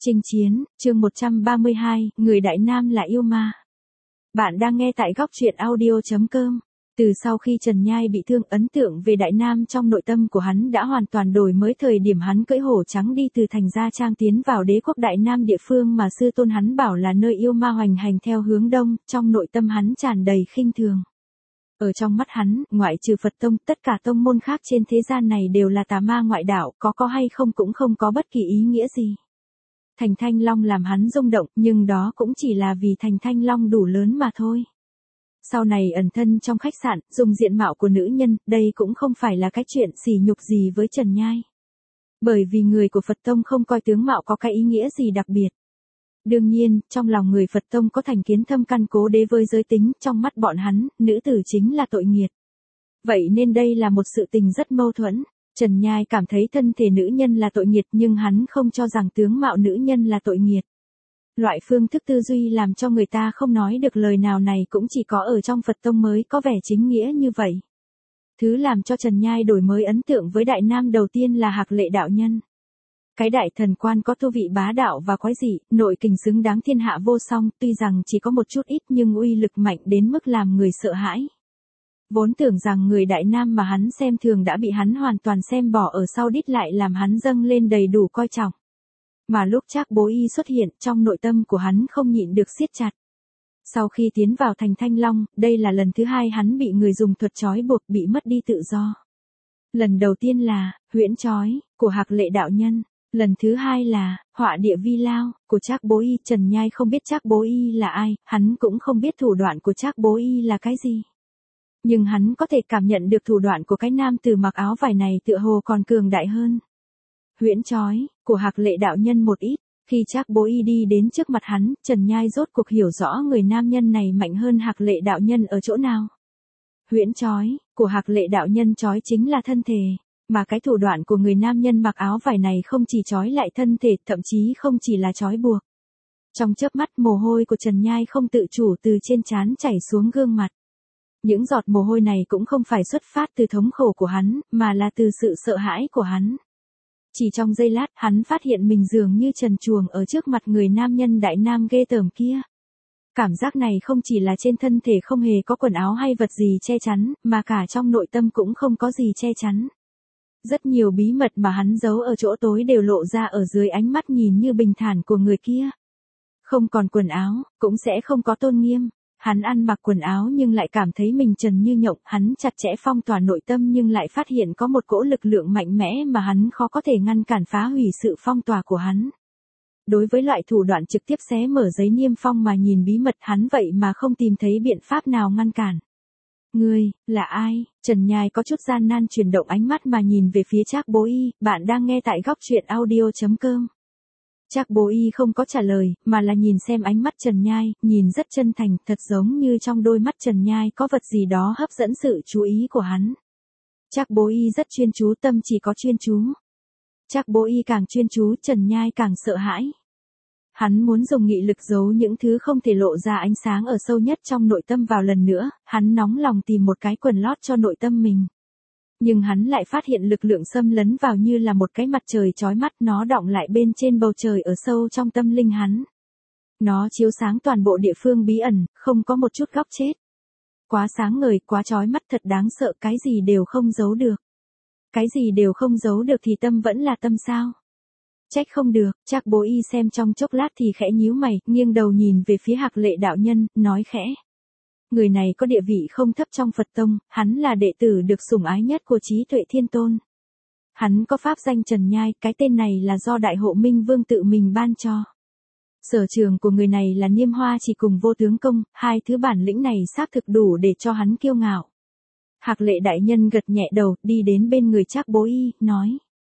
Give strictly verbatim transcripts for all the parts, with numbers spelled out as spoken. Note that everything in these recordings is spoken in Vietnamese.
Chinh chiến, chương một trăm ba mươi hai, người Đại Nam là yêu ma. Bạn đang nghe tại góc truyện audio chấm com. Từ sau khi Trần Nhai bị thương, ấn tượng về Đại Nam trong nội tâm của hắn đã hoàn toàn đổi mới. Thời điểm hắn cưỡi hổ trắng đi từ thành Gia Trang tiến vào đế quốc Đại Nam, địa phương mà sư tôn hắn bảo là nơi yêu ma hoành hành theo hướng đông, trong nội tâm hắn tràn đầy khinh thường. Ở trong mắt hắn, ngoại trừ Phật tông, tất cả tông môn khác trên thế gian này đều là tà ma ngoại đạo, có có hay không cũng không có bất kỳ ý nghĩa gì. Thành Thanh Long làm hắn rung động, nhưng đó cũng chỉ là vì Thành Thanh Long đủ lớn mà thôi. Sau này ẩn thân trong khách sạn, dùng diện mạo của nữ nhân, đây cũng không phải là cái chuyện sỉ nhục gì với Trần Nhai. Bởi vì người của Phật tông không coi tướng mạo có cái ý nghĩa gì đặc biệt. Đương nhiên, trong lòng người Phật tông có thành kiến thâm căn cố đế với giới tính, trong mắt bọn hắn, nữ tử chính là tội nghiệt. Vậy nên đây là một sự tình rất mâu thuẫn. Trần Nhai cảm thấy thân thể nữ nhân là tội nghiệt, nhưng hắn không cho rằng tướng mạo nữ nhân là tội nghiệt. Loại phương thức tư duy làm cho người ta không nói được lời nào này cũng chỉ có ở trong Phật tông mới có vẻ chính nghĩa như vậy. Thứ làm cho Trần Nhai đổi mới ấn tượng với Đại Nam đầu tiên là Hạc Lệ đạo nhân. Cái đại thần quan có tu vị bá đạo và quái dị, nội kình xứng đáng thiên hạ vô song, tuy rằng chỉ có một chút ít nhưng uy lực mạnh đến mức làm người sợ hãi. Vốn tưởng rằng người Đại Nam mà hắn xem thường đã bị hắn hoàn toàn xem bỏ ở sau đít, lại làm hắn dâng lên đầy đủ coi trọng. Mà lúc Trác Bố Y xuất hiện, trong nội tâm của hắn không nhịn được siết chặt. Sau khi tiến vào thành Thanh Long, đây là lần thứ hai hắn bị người dùng thuật trói buộc, bị mất đi tự do. Lần đầu tiên là huyễn trói của Hạc Lệ đạo nhân, lần thứ hai là họa địa vi lao của Trác Bố Y. Trần Nhai không biết Trác Bố Y là ai, hắn cũng không biết thủ đoạn của Trác Bố Y là cái gì. Nhưng hắn có thể cảm nhận được thủ đoạn của cái nam tử mặc áo vải này tựa hồ còn cường đại hơn. Huyễn trói của Hạc Lệ đạo nhân một ít, khi Trác Bố Y đi đến trước mặt hắn, Trần Nhai rốt cuộc hiểu rõ người nam nhân này mạnh hơn Hạc Lệ đạo nhân ở chỗ nào. Huyễn trói của Hạc Lệ đạo nhân trói chính là thân thể, mà cái thủ đoạn của người nam nhân mặc áo vải này không chỉ trói lại thân thể, thậm chí không chỉ là trói buộc. Trong chớp mắt, mồ hôi của Trần Nhai không tự chủ từ trên trán chảy xuống gương mặt. Những giọt mồ hôi này cũng không phải xuất phát từ thống khổ của hắn, mà là từ sự sợ hãi của hắn. Chỉ trong giây lát, hắn phát hiện mình dường như trần truồng ở trước mặt người nam nhân Đại Nam ghê tởm kia. Cảm giác này không chỉ là trên thân thể không hề có quần áo hay vật gì che chắn, mà cả trong nội tâm cũng không có gì che chắn. Rất nhiều bí mật mà hắn giấu ở chỗ tối đều lộ ra ở dưới ánh mắt nhìn như bình thản của người kia. Không còn quần áo, cũng sẽ không có tôn nghiêm. Hắn ăn mặc quần áo nhưng lại cảm thấy mình trần như nhộng, hắn chặt chẽ phong tỏa nội tâm nhưng lại phát hiện có một cỗ lực lượng mạnh mẽ mà hắn khó có thể ngăn cản phá hủy sự phong tỏa của hắn. Đối với loại thủ đoạn trực tiếp xé mở giấy niêm phong mà nhìn bí mật, hắn vậy mà không tìm thấy biện pháp nào ngăn cản. Ngươi, là ai? Trần Nhai có chút gian nan chuyển động ánh mắt mà nhìn về phía Trác Bố Y. Bạn đang nghe tại góc truyện audio chấm com. Trác Bố Y không có trả lời, mà là nhìn xem ánh mắt Trần Nhai, nhìn rất chân thành, thật giống như trong đôi mắt Trần Nhai có vật gì đó hấp dẫn sự chú ý của hắn. Trác Bố Y rất chuyên chú, tâm chỉ có chuyên chú. Trác Bố Y càng chuyên chú, Trần Nhai càng sợ hãi. Hắn muốn dùng nghị lực giấu những thứ không thể lộ ra ánh sáng ở sâu nhất trong nội tâm vào lần nữa, hắn nóng lòng tìm một cái quần lót cho nội tâm mình. Nhưng hắn lại phát hiện lực lượng xâm lấn vào như là một cái mặt trời chói mắt, nó đọng lại bên trên bầu trời ở sâu trong tâm linh hắn. Nó chiếu sáng toàn bộ địa phương bí ẩn, không có một chút góc chết. Quá sáng ngời, quá chói mắt, thật đáng sợ, cái gì đều không giấu được. Cái gì đều không giấu được thì tâm vẫn là tâm sao? Trách không được. Trác Bố Y xem trong chốc lát thì khẽ nhíu mày, nghiêng đầu nhìn về phía Hạc Lệ đạo nhân, nói khẽ. Người này có địa vị không thấp trong Phật tông, hắn là đệ tử được sủng ái nhất của Trí Tuệ Thiên Tôn. Hắn có pháp danh Trần Nhai, cái tên này là do Đại Hộ Minh Vương tự mình ban cho. Sở trường của người này là Niêm Hoa Chỉ cùng Vô Tướng Công, hai thứ bản lĩnh này xác thực đủ để cho hắn kiêu ngạo. Hạc Lệ đại nhân gật nhẹ đầu, đi đến bên người Trác Bố Y, nói.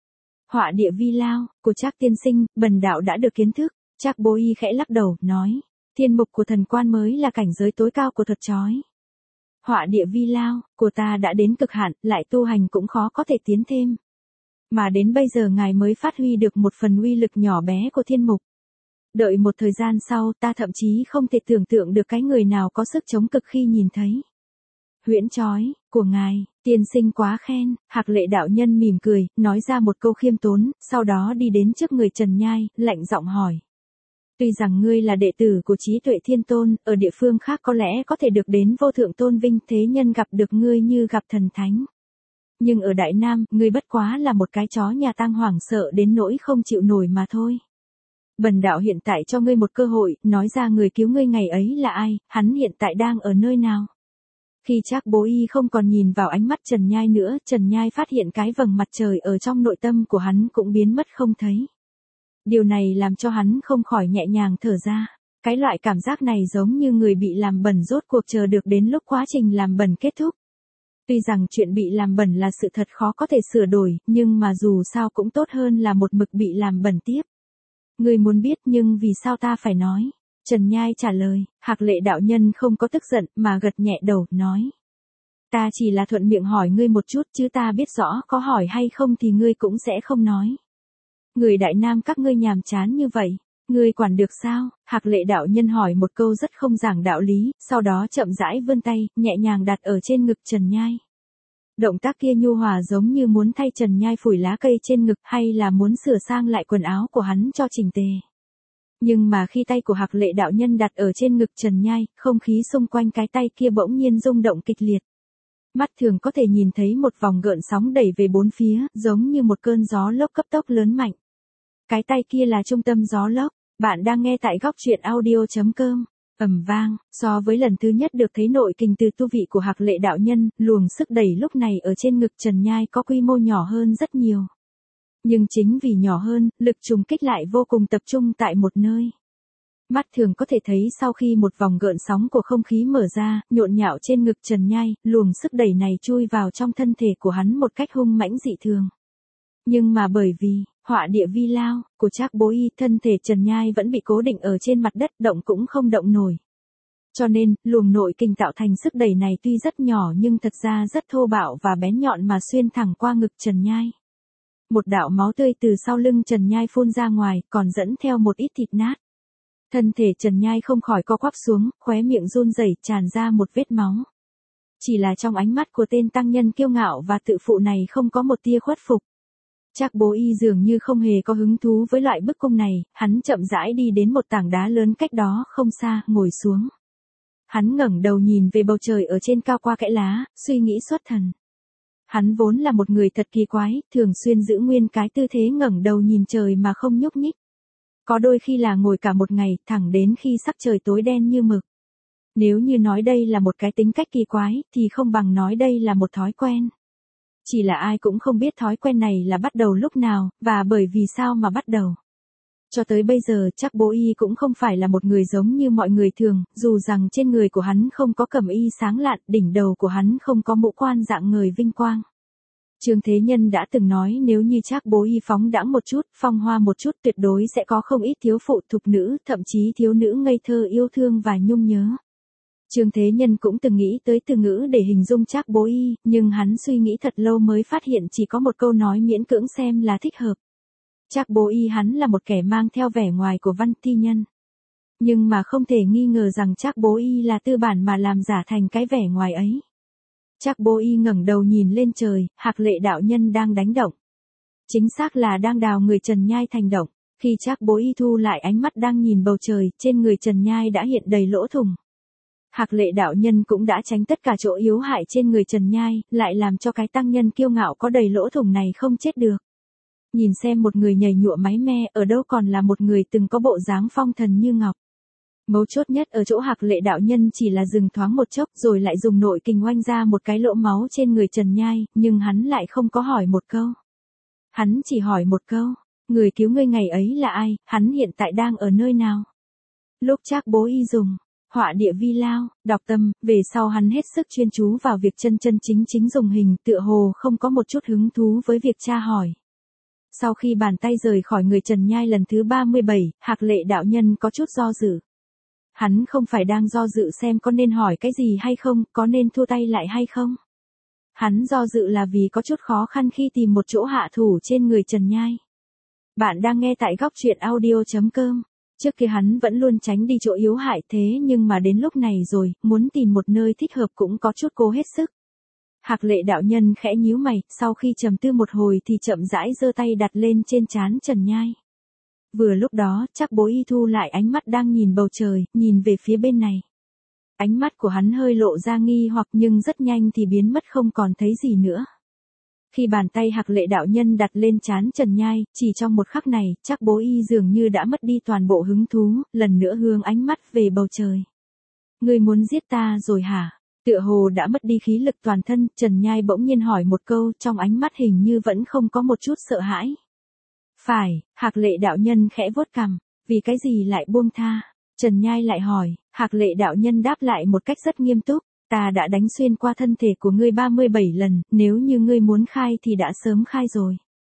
Họa địa vi lao, của Trác tiên sinh, bần đạo đã được kiến thức. Trác Bố Y khẽ lắc đầu, nói. Thiên mục của thần quan mới là cảnh giới tối cao của thuật trói. Họa địa vi lao, của ta đã đến cực hạn, lại tu hành cũng khó có thể tiến thêm. Mà đến bây giờ ngài mới phát huy được một phần uy lực nhỏ bé của thiên mục. Đợi một thời gian sau, ta thậm chí không thể tưởng tượng được cái người nào có sức chống cực khi nhìn thấy. Huyễn trói của ngài, Tiên sinh quá khen, Hạc Lệ đạo nhân mỉm cười, nói ra một câu khiêm tốn, sau đó đi đến trước người Trần Nhai, lạnh giọng hỏi. Tuy rằng ngươi là đệ tử của trí tuệ thiên tôn, ở địa phương khác có lẽ có thể được đến vô thượng tôn vinh, thế nhân gặp được ngươi như gặp thần thánh. Nhưng ở Đại Nam, ngươi bất quá là một cái chó nhà tang hoảng sợ đến nỗi không chịu nổi mà thôi. Bần đạo hiện tại cho ngươi một cơ hội, nói ra người cứu ngươi ngày ấy là ai, hắn hiện tại đang ở nơi nào. Khi Trác Bố Y không còn nhìn vào ánh mắt Trần Nhai nữa, Trần Nhai phát hiện cái vầng mặt trời ở trong nội tâm của hắn cũng biến mất không thấy. Điều này làm cho hắn không khỏi nhẹ nhàng thở ra. Cái loại cảm giác này giống như người bị làm bẩn rốt cuộc chờ được đến lúc quá trình làm bẩn kết thúc. Tuy rằng chuyện bị làm bẩn là sự thật khó có thể sửa đổi, nhưng mà dù sao cũng tốt hơn là một mực bị làm bẩn tiếp. Ngươi muốn biết nhưng vì sao ta phải nói? Trần Nhai trả lời, Hạc Lệ đạo nhân không có tức giận mà gật nhẹ đầu, nói. Ta chỉ là thuận miệng hỏi ngươi một chút chứ ta biết rõ có hỏi hay không thì ngươi cũng sẽ không nói. Người Đại Nam các ngươi nhàm chán như vậy, ngươi quản được sao? Hạc Lệ đạo nhân hỏi một câu rất không giảng đạo lý, sau đó chậm rãi vươn tay, nhẹ nhàng đặt ở trên ngực Trần Nhai. Động tác kia nhu hòa giống như muốn thay Trần Nhai phủi lá cây trên ngực hay là muốn sửa sang lại quần áo của hắn cho chỉnh tề. Nhưng mà khi tay của Hạc Lệ đạo nhân đặt ở trên ngực Trần Nhai, không khí xung quanh cái tay kia bỗng nhiên rung động kịch liệt. Mắt thường có thể nhìn thấy một vòng gợn sóng đẩy về bốn phía, giống như một cơn gió lốc cấp tốc lớn mạnh. Cái tay kia là trung tâm gió lốc. Bạn đang nghe tại góc truyện audio chấm com. Ầm vang, so với lần thứ nhất được thấy nội kình từ tu vị của Hạc Lệ đạo nhân, luồng sức đẩy lúc này ở trên ngực Trần Nhai có quy mô nhỏ hơn rất nhiều. Nhưng chính vì nhỏ hơn, lực trùng kích lại vô cùng tập trung tại một nơi. Mắt thường có thể thấy sau khi một vòng gợn sóng của không khí mở ra, nhộn nhạo trên ngực Trần Nhai, luồng sức đẩy này chui vào trong thân thể của hắn một cách hung mãnh dị thường. Nhưng mà bởi vì, họa địa vi lao, của Trác Bố Y, thân thể Trần Nhai vẫn bị cố định ở trên mặt đất, động cũng không động nổi. Cho nên, luồng nội kình tạo thành sức đẩy này tuy rất nhỏ nhưng thật ra rất thô bạo và bén nhọn mà xuyên thẳng qua ngực Trần Nhai. Một đạo máu tươi từ sau lưng Trần Nhai phun ra ngoài, còn dẫn theo một ít thịt nát. Thân thể Trần Nhai không khỏi co quắp xuống, khóe miệng run rẩy tràn ra một vết máu. Chỉ là trong ánh mắt của tên tăng nhân kiêu ngạo và tự phụ này không có một tia khuất phục. Trác Bố Y dường như không hề có hứng thú với loại bức cung này, hắn chậm rãi đi đến một tảng đá lớn cách đó không xa, ngồi xuống. Hắn ngẩng đầu nhìn về bầu trời ở trên cao qua kẽ lá, suy nghĩ xuất thần. Hắn vốn là một người thật kỳ quái, thường xuyên giữ nguyên cái tư thế ngẩng đầu nhìn trời mà không nhúc nhích. Có đôi khi là ngồi cả một ngày, thẳng đến khi sắc trời tối đen như mực. Nếu như nói đây là một cái tính cách kỳ quái, thì không bằng nói đây là một thói quen. Chỉ là ai cũng không biết thói quen này là bắt đầu lúc nào, và bởi vì sao mà bắt đầu. Cho tới bây giờ Trác Bố Y cũng không phải là một người giống như mọi người thường, dù rằng trên người của hắn không có cẩm y sáng lạn, đỉnh đầu của hắn không có mũ quan dạng ngời vinh quang. Trương Thế Nhân đã từng nói nếu như Trác Bố Y phóng đãng một chút, phong hoa một chút tuyệt đối sẽ có không ít thiếu phụ thục nữ, thậm chí thiếu nữ ngây thơ yêu thương và nhung nhớ. Trương Thế Nhân cũng từng nghĩ tới từ ngữ để hình dung Trác Bố Y, nhưng hắn suy nghĩ thật lâu mới phát hiện chỉ có một câu nói miễn cưỡng xem là thích hợp. Trác Bố Y hắn là một kẻ mang theo vẻ ngoài của văn thi nhân. Nhưng mà không thể nghi ngờ rằng Trác Bố Y là tư bản mà làm giả thành cái vẻ ngoài ấy. Trác Bố Y ngẩng đầu nhìn lên trời, Hạc Lệ đạo nhân đang đánh động. Chính xác là đang đào người Trần Nhai thành động. Khi Trác Bố Y thu lại ánh mắt đang nhìn bầu trời, trên người Trần Nhai đã hiện đầy lỗ thủng. Hạc Lệ đạo nhân cũng đã tránh tất cả chỗ yếu hại trên người Trần Nhai, lại làm cho cái tăng nhân kiêu ngạo có đầy lỗ thủng này không chết được. Nhìn xem một người nhầy nhụa máy me, ở đâu còn là một người từng có bộ dáng phong thần như ngọc. Mấu chốt nhất ở chỗ Hạc Lệ đạo nhân chỉ là dừng thoáng một chốc rồi lại dùng nội kình oanh ra một cái lỗ máu trên người Trần Nhai, nhưng hắn lại không có hỏi một câu. Hắn chỉ hỏi một câu, người cứu ngươi ngày ấy là ai, hắn hiện tại đang ở nơi nào. Lúc Trác Bố Y dùng họa địa vi lao, đọc tâm, về sau hắn hết sức chuyên chú vào việc chân chân chính chính dùng hình, tựa hồ không có một chút hứng thú với việc tra hỏi. Sau khi bàn tay rời khỏi người Trần Nhai lần thứ ba mươi bảy, Hạc Lệ đạo nhân có chút do dự. Hắn không phải đang do dự xem có nên hỏi cái gì hay không, có nên thua tay lại hay không. Hắn do dự là vì có chút khó khăn khi tìm một chỗ hạ thủ trên người Trần Nhai. Bạn đang nghe tại góc truyện audio chấm com. Trước kia hắn vẫn luôn tránh đi chỗ yếu hại thế nhưng mà đến lúc này rồi, muốn tìm một nơi thích hợp cũng có chút cố hết sức. Hạc Lệ đạo nhân khẽ nhíu mày, sau khi trầm tư một hồi thì chậm rãi giơ tay đặt lên trên trán Trần Nhai. Vừa lúc đó, Trác Bố Y thu lại ánh mắt đang nhìn bầu trời, nhìn về phía bên này. Ánh mắt của hắn hơi lộ ra nghi hoặc nhưng rất nhanh thì biến mất không còn thấy gì nữa. Khi bàn tay Hạc Lệ đạo nhân đặt lên trán Trần Nhai, chỉ trong một khắc này, Trác Bố Y dường như đã mất đi toàn bộ hứng thú, lần nữa hướng ánh mắt về bầu trời. Ngươi muốn giết ta rồi hả? Tựa hồ đã mất đi khí lực toàn thân, Trần Nhai bỗng nhiên hỏi một câu, trong ánh mắt hình như vẫn không có một chút sợ hãi. Phải, Hạc Lệ đạo nhân khẽ vuốt cằm, vì cái gì lại buông tha? Trần Nhai lại hỏi, Hạc Lệ đạo nhân đáp lại một cách rất nghiêm túc, ta đã đánh xuyên qua thân thể của ngươi ba mươi bảy lần, nếu như ngươi muốn khai thì đã sớm khai rồi.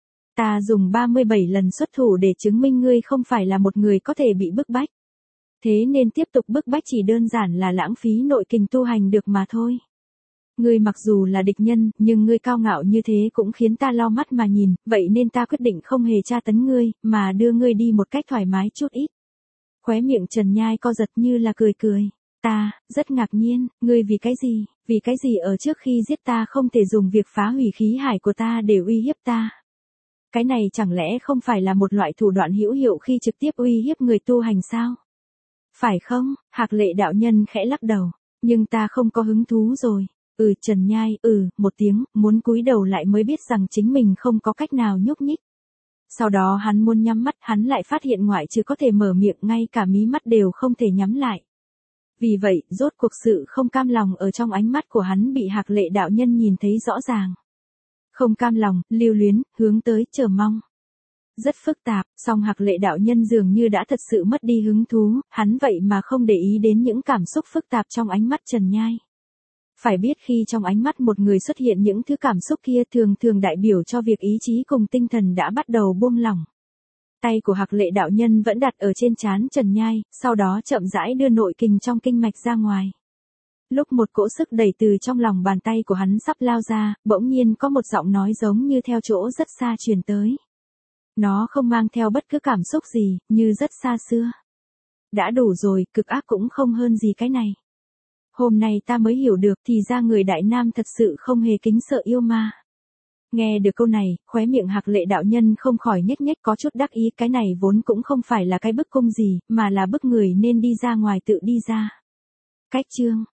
Ta dùng ba mươi bảy lần xuất thủ để chứng minh ngươi không phải là một người có thể bị bức bách. Thế nên tiếp tục bức bách chỉ đơn giản là lãng phí nội kình tu hành được mà thôi. Ngươi mặc dù là địch nhân, nhưng ngươi cao ngạo như thế cũng khiến ta lau mắt mà nhìn, vậy nên ta quyết định không hề tra tấn ngươi, mà đưa ngươi đi một cách thoải mái chút ít. Khóe miệng Trần Nhai co giật như là cười cười. Ta, rất ngạc nhiên, ngươi vì cái gì, vì cái gì ở trước khi giết ta không thể dùng việc phá hủy khí hải của ta để uy hiếp ta. Cái này chẳng lẽ không phải là một loại thủ đoạn hữu hiệu khi trực tiếp uy hiếp người tu hành sao? Phải không? Hạc Lệ đạo nhân khẽ lắc đầu. Nhưng ta không có hứng thú rồi. Ừ Trần Nhai, ừ, một tiếng, muốn cúi đầu lại mới biết rằng chính mình không có cách nào nhúc nhích. Sau đó hắn muốn nhắm mắt, hắn lại phát hiện ngoại trừ có thể mở miệng ngay cả mí mắt đều không thể nhắm lại. Vì vậy, rốt cuộc sự không cam lòng ở trong ánh mắt của hắn bị Hạc Lệ đạo nhân nhìn thấy rõ ràng. Không cam lòng, lưu luyến, hướng tới, chờ mong. Rất phức tạp, song Hạc Lệ đạo nhân dường như đã thật sự mất đi hứng thú, hắn vậy mà không để ý đến những cảm xúc phức tạp trong ánh mắt Trần Nhai. Phải biết khi trong ánh mắt một người xuất hiện những thứ cảm xúc kia thường thường đại biểu cho việc ý chí cùng tinh thần đã bắt đầu buông lỏng. Tay của Hạc Lệ đạo nhân vẫn đặt ở trên trán Trần Nhai, sau đó chậm rãi đưa nội kình trong kinh mạch ra ngoài. Lúc một cỗ sức đẩy từ trong lòng bàn tay của hắn sắp lao ra, bỗng nhiên có một giọng nói giống như theo chỗ rất xa truyền tới. Nó không mang theo bất cứ cảm xúc gì, như rất xa xưa. Đã đủ rồi, cực ác cũng không hơn gì cái này. Hôm nay ta mới hiểu được thì ra người Đại Nam thật sự không hề kính sợ yêu ma. Nghe được câu này, khóe miệng Hạc Lệ đạo nhân không khỏi nhếch nhếch có chút đắc ý, cái này vốn cũng không phải là cái bức cung gì, mà là bức người nên đi ra ngoài tự đi ra. Cách chương